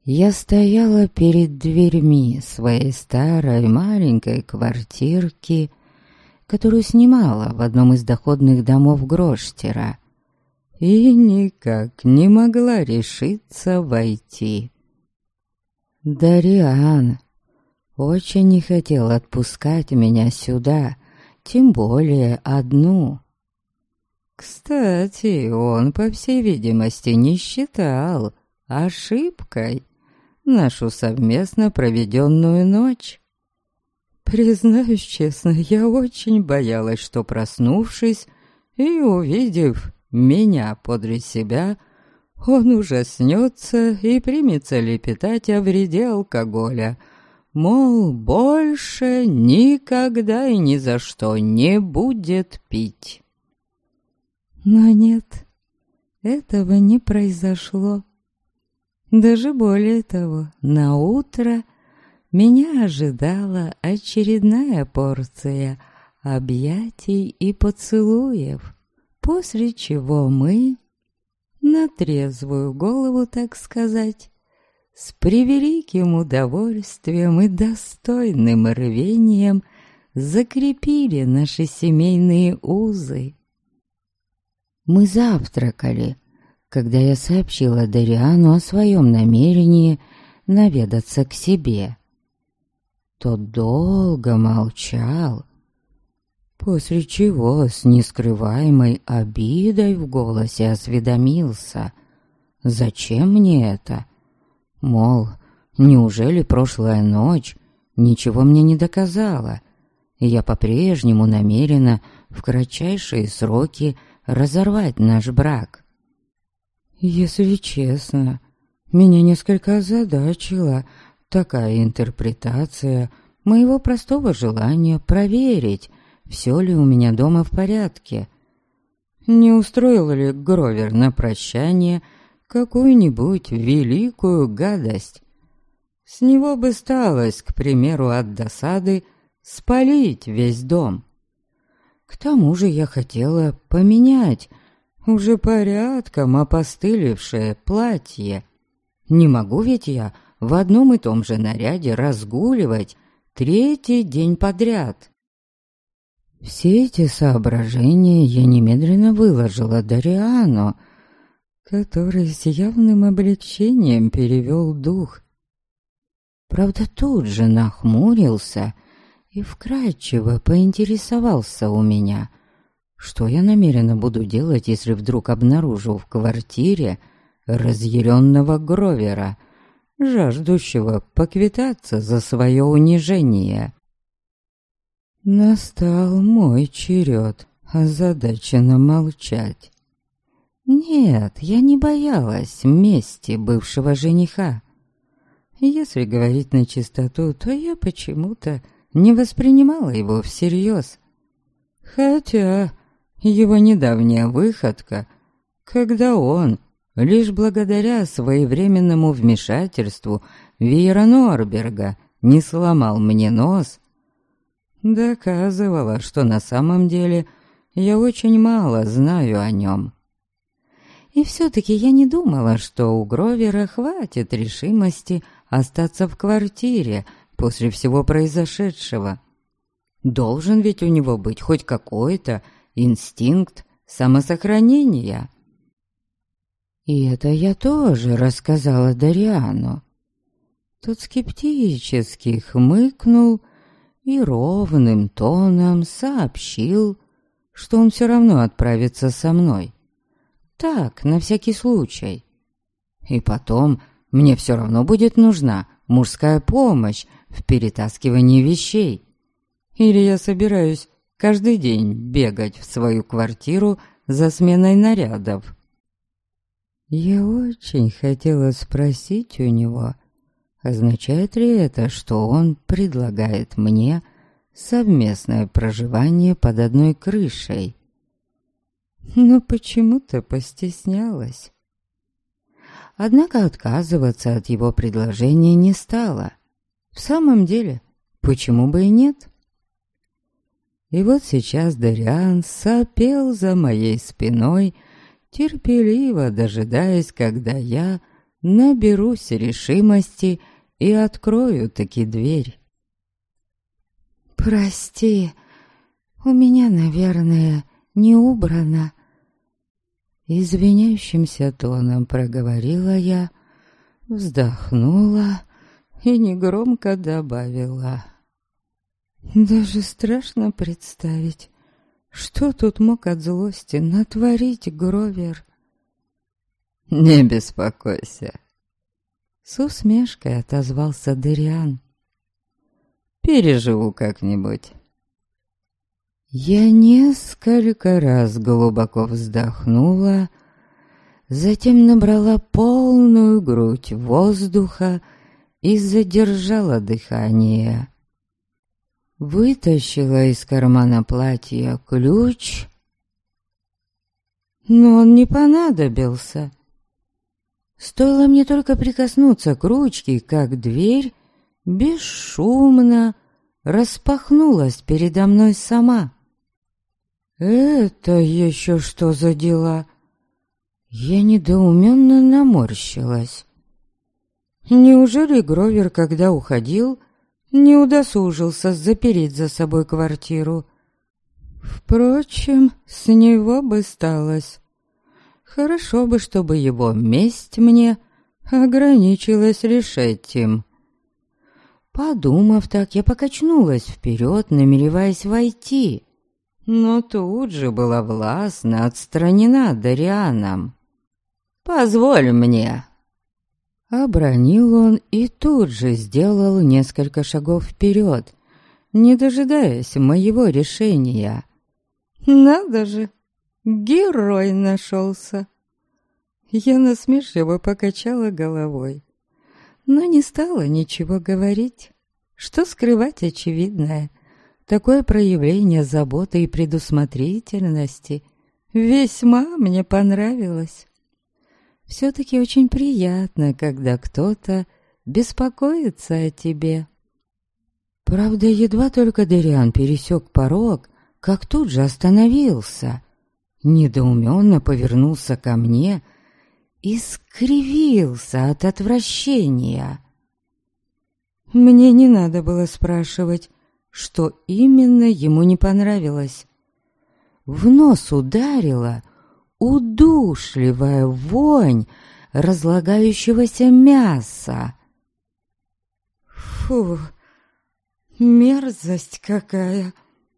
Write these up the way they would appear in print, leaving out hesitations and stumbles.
Я стояла перед дверьми своей старой маленькой квартирки, которую снимала в одном из доходных домов Гроштера, и никак не могла решиться войти. Дариан очень не хотел отпускать меня сюда, тем более одну. Кстати, он, по всей видимости, не считал ошибкой нашу совместно проведенную ночь. Признаюсь честно, я очень боялась, что, проснувшись и увидев меня подле себя, он ужаснется и примется лепетать о вреде алкоголя, мол, больше никогда и ни за что не будет пить. Но нет, этого не произошло. Даже более того, наутро меня ожидала очередная порция объятий и поцелуев, после чего мы, на трезвую голову, так сказать, с превеликим удовольствием и достойным рвением закрепили наши семейные узы. Мы завтракали, когда я сообщила Дариану о своем намерении наведаться к себе. Тот долго молчал, после чего с нескрываемой обидой в голосе осведомился: «Зачем мне это? Мол, неужели прошлая ночь ничего мне не доказала, и я по-прежнему намерена в кратчайшие сроки разорвать наш брак?» Если честно, меня несколько озадачила такая интерпретация моего простого желания проверить, все ли у меня дома в порядке. Не устроил ли Гровер на прощание какую-нибудь великую гадость? С него бы сталось, к примеру, от досады спалить весь дом. К тому же я хотела поменять уже порядком опостылевшее платье. Не могу ведь я в одном и том же наряде разгуливать третий день подряд. Все эти соображения я немедленно выложила Дариану, который с явным облегчением перевел дух. Правда, тут же нахмурился и вкратчиво поинтересовался у меня, что я намеренно буду делать, если вдруг обнаружу в квартире разъяренного Гровера, жаждущего поквитаться за свое унижение. Настал мой черед озадаченно молчать. Нет, я не боялась мести бывшего жениха. Если говорить на чистоту, то я почему-то не воспринимала его всерьез. Хотя его недавняя выходка, когда он, лишь благодаря своевременному вмешательству Вейера Норберга, не сломал мне нос, доказывала, что на самом деле я очень мало знаю о нем. И все-таки я не думала, что у Гровера хватит решимости остаться в квартире после всего произошедшего. Должен ведь у него быть хоть какой-то инстинкт самосохранения. И это я тоже рассказала Дариану. Тот скептически хмыкнул и ровным тоном сообщил, что он все равно отправится со мной. Так, на всякий случай. И потом мне все равно будет нужна мужская помощь в перетаскивании вещей. Или я собираюсь каждый день бегать в свою квартиру за сменой нарядов. Я очень хотела спросить у него, означает ли это, что он предлагает мне совместное проживание под одной крышей. Но почему-то постеснялась. Однако отказываться от его предложения не стала. В самом деле, почему бы и нет? И вот сейчас Дариан сопел за моей спиной, терпеливо дожидаясь, когда я наберусь решимости и открою таки дверь. «Прости, у меня, наверное, не убрано». Извиняющимся тоном проговорила я, вздохнула и негромко добавила. Даже страшно представить, что тут мог от злости натворить Гровер. «Не беспокойся», — с усмешкой отозвался Дериан. «Переживу как-нибудь». Я несколько раз глубоко вздохнула, затем набрала полную грудь воздуха и задержала дыхание. Вытащила из кармана платья ключ, но он не понадобился. Стоило мне только прикоснуться к ручке, как дверь бесшумно распахнулась передо мной сама. «Это еще что за дела?» Я недоуменно наморщилась. Неужели Гровер, когда уходил, не удосужился запереть за собой квартиру? Впрочем, с него бы сталось. Хорошо бы, чтобы его месть мне ограничилась лишь этим. Подумав так, я покачнулась вперед, намереваясь войти, но тут же была властно отстранена Дерианом. «Позволь мне!» Обронил он и тут же сделал несколько шагов вперед, не дожидаясь моего решения. «Надо же, герой нашелся!» Я насмешливо покачала головой, но не стала ничего говорить. Что скрывать очевидное? Такое проявление заботы и предусмотрительности весьма мне понравилось. Все-таки очень приятно, когда кто-то беспокоится о тебе. Правда, едва только Дериан пересек порог, как тут же остановился, недоуменно повернулся ко мне и скривился от отвращения. Мне не надо было спрашивать, что именно ему не понравилось. В нос ударила удушливая вонь разлагающегося мяса. Фу, мерзость какая!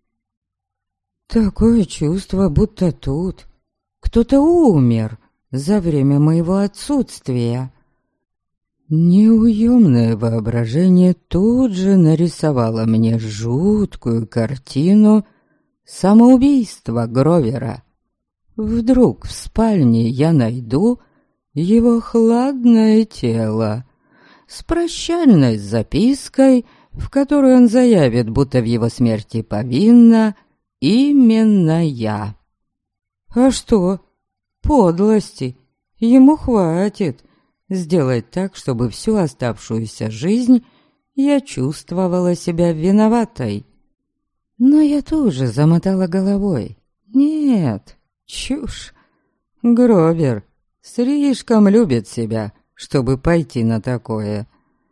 Такое чувство, будто тут кто-то умер за время моего отсутствия. Неуемное воображение тут же нарисовало мне жуткую картину самоубийства Гровера. Вдруг в спальне я найду его хладное тело с прощальной запиской, в которой он заявит, будто в его смерти повинна именно я. А что? Подлости ему хватит сделать так, чтобы всю оставшуюся жизнь я чувствовала себя виноватой. Но я тоже замотала головой. Нет, чушь. Гровер слишком любит себя, чтобы пойти на такое.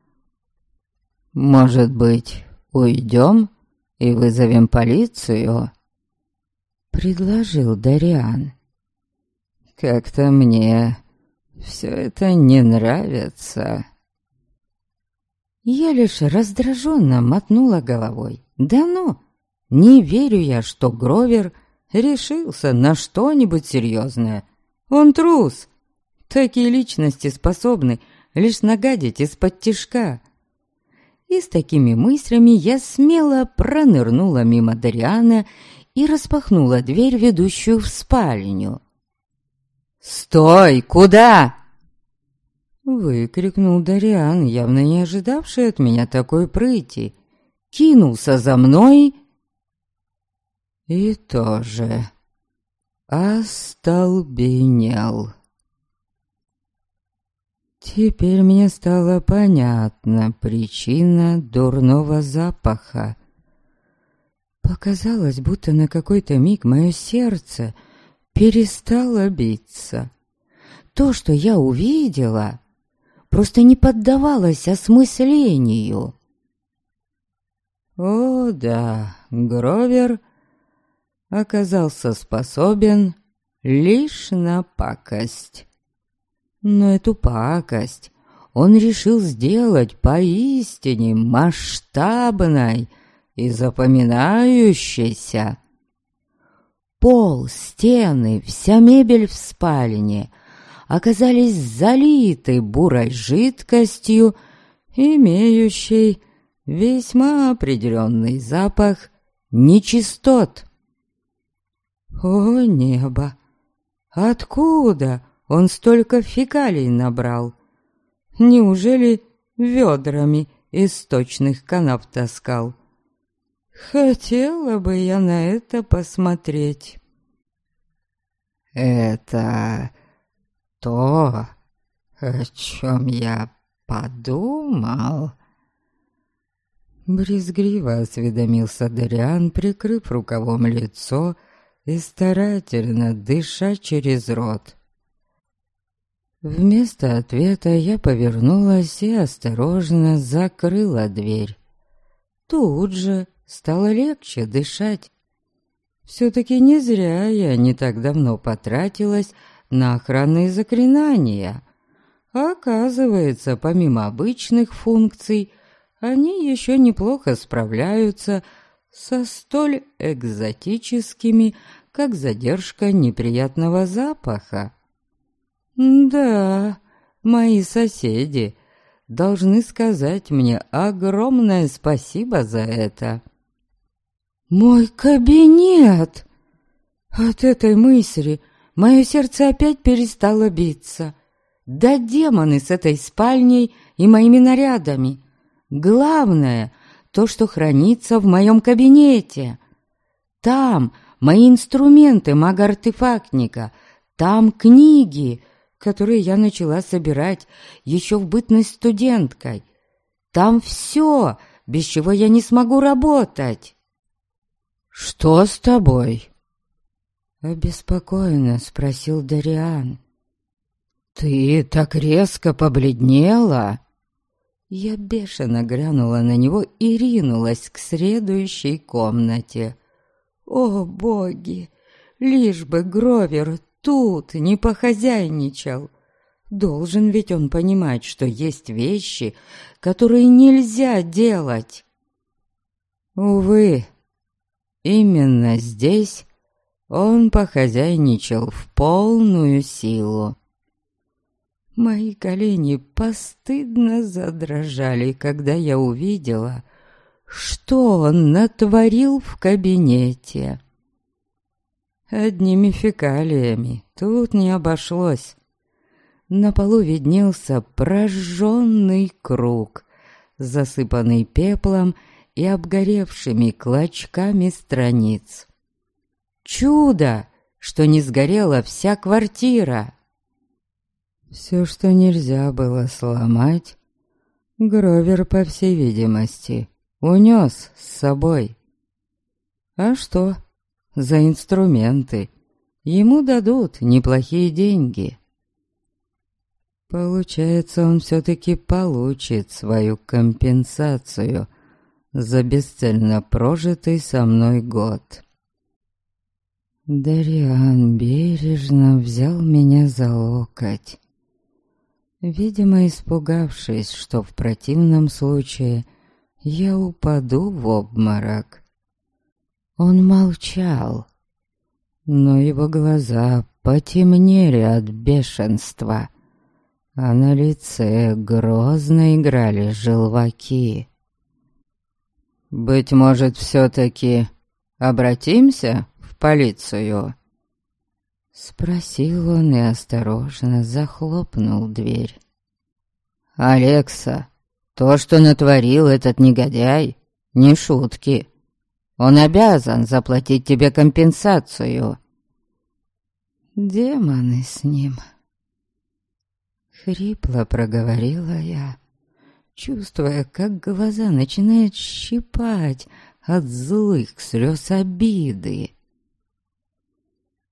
«Может быть, уйдем и вызовем полицию?» — предложил Дериан. «Как-то мне все это не нравится». Я лишь раздраженно мотнула головой. «Да ну, не верю я, что Гровер решился на что-нибудь серьезное. Он трус. Такие личности способны лишь нагадить из-под тишка». И с такими мыслями я смело пронырнула мимо Дериана и распахнула дверь, ведущую в спальню. «Стой! Куда?» Выкрикнул Дериан, явно не ожидавший от меня такой прыти. Кинулся за мной и тоже остолбенел. Теперь мне стала понятна причина дурного запаха. Показалось, будто на какой-то миг мое сердце перестало биться. То, что я увидела, просто не поддавалось осмыслению. О да, Гровер оказался способен лишь на пакость. Но эту пакость он решил сделать поистине масштабной и запоминающейся. Пол, стены, вся мебель в спальне оказались залиты бурой жидкостью, имеющей весьма определенный запах нечистот. О небо! Откуда он столько фекалий набрал? Неужели ведрами из сточных канав таскал? Хотела бы я на это посмотреть. Это то, о чем я подумал. Брезгливо осведомился Дориан, прикрыв рукавом лицо и старательно дыша через рот. Вместо ответа я повернулась и осторожно закрыла дверь. Тут же стало легче дышать. Все-таки не зря я не так давно потратилась на охранные заклинания. Оказывается, помимо обычных функций, они еще неплохо справляются со столь экзотическими, как задержка неприятного запаха. Да, мои соседи должны сказать мне огромное спасибо за это. Мой кабинет! От этой мысли мое сердце опять перестало биться. Да демоны с этой спальней и моими нарядами. Главное — то, что хранится в моем кабинете. Там мои инструменты мага-артефактника, там книги, которые я начала собирать еще в бытность студенткой. Там все, без чего я не смогу работать. «Что с тобой?» — обеспокоенно спросил Дориан. «Ты так резко побледнела?» Я бешено глянула на него и ринулась к следующей комнате. О, боги! Лишь бы Гровер тут не похозяйничал. Должен ведь он понимать, что есть вещи, которые нельзя делать. Увы, именно здесь он похозяйничал в полную силу. Мои колени постыдно задрожали, когда я увидела, что он натворил в кабинете. Одними фекалиями тут не обошлось. На полу виднелся прожженный круг, засыпанный пеплом и обгоревшими клочками страниц. Чудо, что не сгорела вся квартира! Все, что нельзя было сломать, Гровер, по всей видимости, унес с собой. А что? За инструменты ему дадут неплохие деньги. Получается, он все-таки получит свою компенсацию за бесцельно прожитый со мной год. Дориан бережно взял меня за локоть, видимо, испугавшись, что в противном случае я упаду в обморок. Он молчал, но его глаза потемнели от бешенства, а на лице грозно играли желваки. «Быть может, все-таки обратимся в полицию?» Спросил он и осторожно захлопнул дверь. «Алекса, то, что натворил этот негодяй, не шутки. Он обязан заплатить тебе компенсацию». «Демоны с ним!» Хрипло проговорила я, чувствуя, как глаза начинают щипать от злых слез обиды.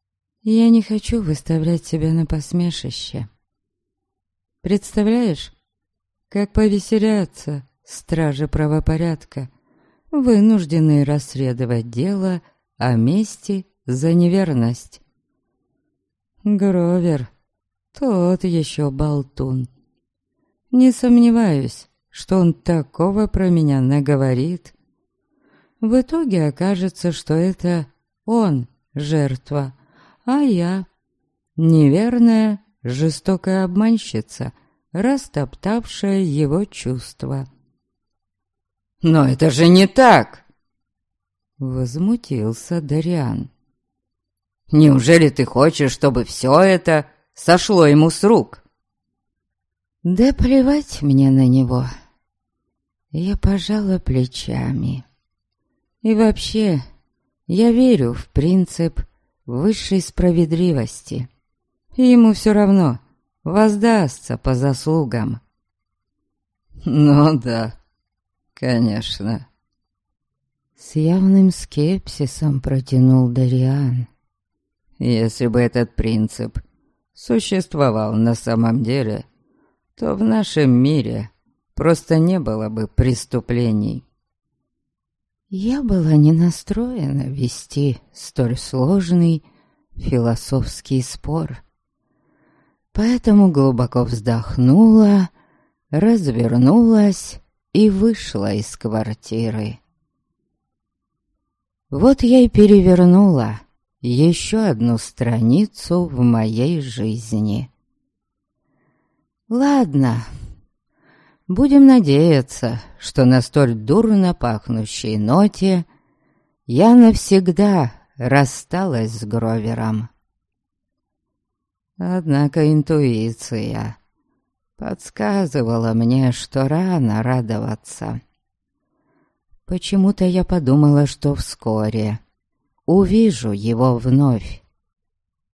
Я не хочу выставлять себя на посмешище. Представляешь, как повеселятся стражи правопорядка, вынужденные расследовать дело о мести за неверность. Гровер тот еще болтун. Не сомневаюсь, что он такого про меня наговорит. В итоге окажется, что это он жертва, а я неверная, жестокая обманщица, растоптавшая его чувства. «Но это же не так!» — возмутился Дариан. «Неужели ты хочешь, чтобы все это сошло ему с рук?» Да плевать мне на него. Я пожала плечами. И вообще, я верю в принцип высшей справедливости. Ему все равно воздастся по заслугам. «Ну да, конечно». С явным скепсисом протянул Дариан. «Если бы этот принцип существовал на самом деле, то в нашем мире просто не было бы преступлений». Я была не настроена вести столь сложный философский спор, поэтому глубоко вздохнула, развернулась и вышла из квартиры. Вот я и перевернула еще одну страницу в моей жизни. Ладно, будем надеяться, что на столь дурно пахнущей ноте я навсегда рассталась с Гровером. Однако интуиция подсказывала мне, что рано радоваться. Почему-то я подумала, что вскоре увижу его вновь.